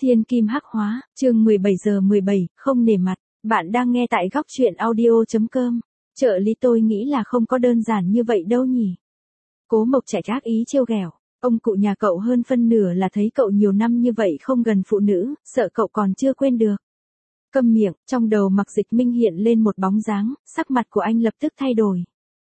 Thiên kim hắc hóa, chương 17 giờ 17, không nể mặt. Bạn đang nghe tại góc truyện audio.com. Trợ lý tôi nghĩ là không có đơn giản như vậy đâu nhỉ. Cố Mộc Trạch ác ý trêu ghẹo. Ông cụ nhà cậu hơn phân nửa là thấy cậu nhiều năm như vậy không gần phụ nữ, sợ cậu còn chưa quên được. Câm miệng, trong đầu Mạc Dịch Minh hiện lên một bóng dáng, sắc mặt của anh lập tức thay đổi.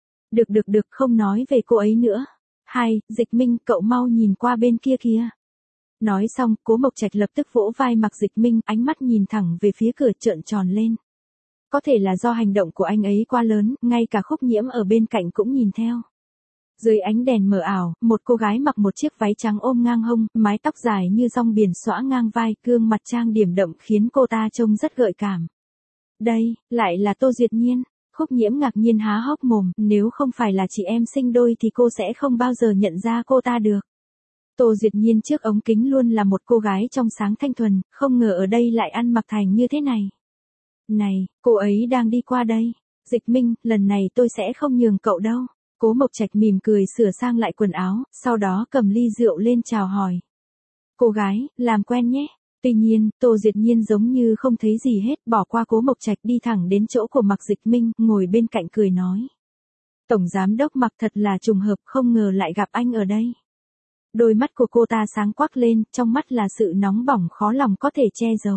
Được, không nói về cô ấy nữa. Dịch Minh, cậu mau nhìn qua bên kia kìa. Nói xong, Cố Mộc Trạch lập tức vỗ vai Mạc Dịch Minh, ánh mắt nhìn thẳng về phía cửa trợn tròn lên. Có thể là do hành động của anh ấy quá lớn, ngay cả Khúc Nhiễm ở bên cạnh cũng nhìn theo. Dưới ánh đèn mờ ảo, một cô gái mặc một chiếc váy trắng ôm ngang hông, mái tóc dài như rong biển xõa ngang vai, gương mặt trang điểm đậm khiến cô ta trông rất gợi cảm. Đây, lại là Tô Duyệt Nhiên. Khúc Nhiễm ngạc nhiên há hốc mồm, nếu không phải là chị em sinh đôi thì cô sẽ không bao giờ nhận ra cô ta được. Tô Duyệt Nhiên trước ống kính luôn là một cô gái trong sáng thanh thuần, không ngờ ở đây lại ăn mặc thành như thế này. Này, cô ấy đang đi qua đây. Dịch Minh, lần này tôi sẽ không nhường cậu đâu. Cố Mộc Trạch mỉm cười sửa sang lại quần áo, sau đó cầm ly rượu lên chào hỏi. Cô gái, làm quen nhé. Tuy nhiên, Tô Duyệt Nhiên giống như không thấy gì hết, bỏ qua Cố Mộc Trạch đi thẳng đến chỗ của Mạc Dịch Minh, ngồi bên cạnh cười nói. Tổng giám đốc Mạc, thật là trùng hợp, không ngờ lại gặp anh ở đây. Đôi mắt của cô ta sáng quắc lên, trong mắt là sự nóng bỏng khó lòng có thể che giấu.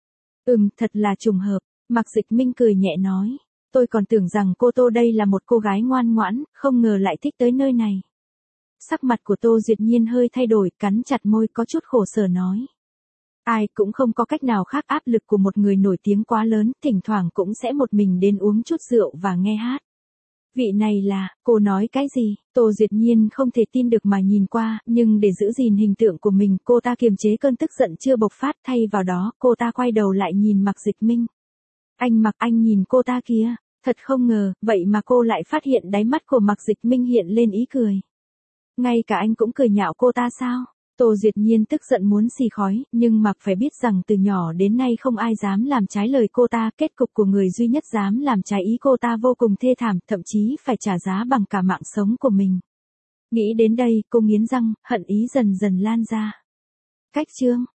Thật là trùng hợp, Mạc Dịch Minh cười nhẹ nói. Tôi còn tưởng rằng cô Tô đây là một cô gái ngoan ngoãn, không ngờ lại thích tới nơi này. Sắc mặt của Tô Duyệt Nhiên hơi thay đổi, cắn chặt môi có chút khổ sở nói. Ai cũng không có cách nào khác, áp lực của một người nổi tiếng quá lớn, thỉnh thoảng cũng sẽ một mình đến uống chút rượu và nghe hát. Vị này là, cô nói cái gì? Tô Duyệt Nhiên không thể tin được mà nhìn qua, nhưng để giữ gìn hình tượng của mình, cô ta kiềm chế cơn tức giận chưa bộc phát, thay vào đó, cô ta quay đầu lại nhìn Mạc Dịch Minh. Anh nhìn cô ta kìa, thật không ngờ, vậy mà cô lại phát hiện đáy mắt của Mạc Dịch Minh hiện lên ý cười. Ngay cả anh cũng cười nhạo cô ta sao? Tô Duyệt Nhiên tức giận muốn xì khói, nhưng Mạc phải biết rằng từ nhỏ đến nay không ai dám làm trái lời cô ta, kết cục của người duy nhất dám làm trái ý cô ta vô cùng thê thảm, thậm chí phải trả giá bằng cả mạng sống của mình. Nghĩ đến đây, cô nghiến răng, hận ý dần dần lan ra. Cách chương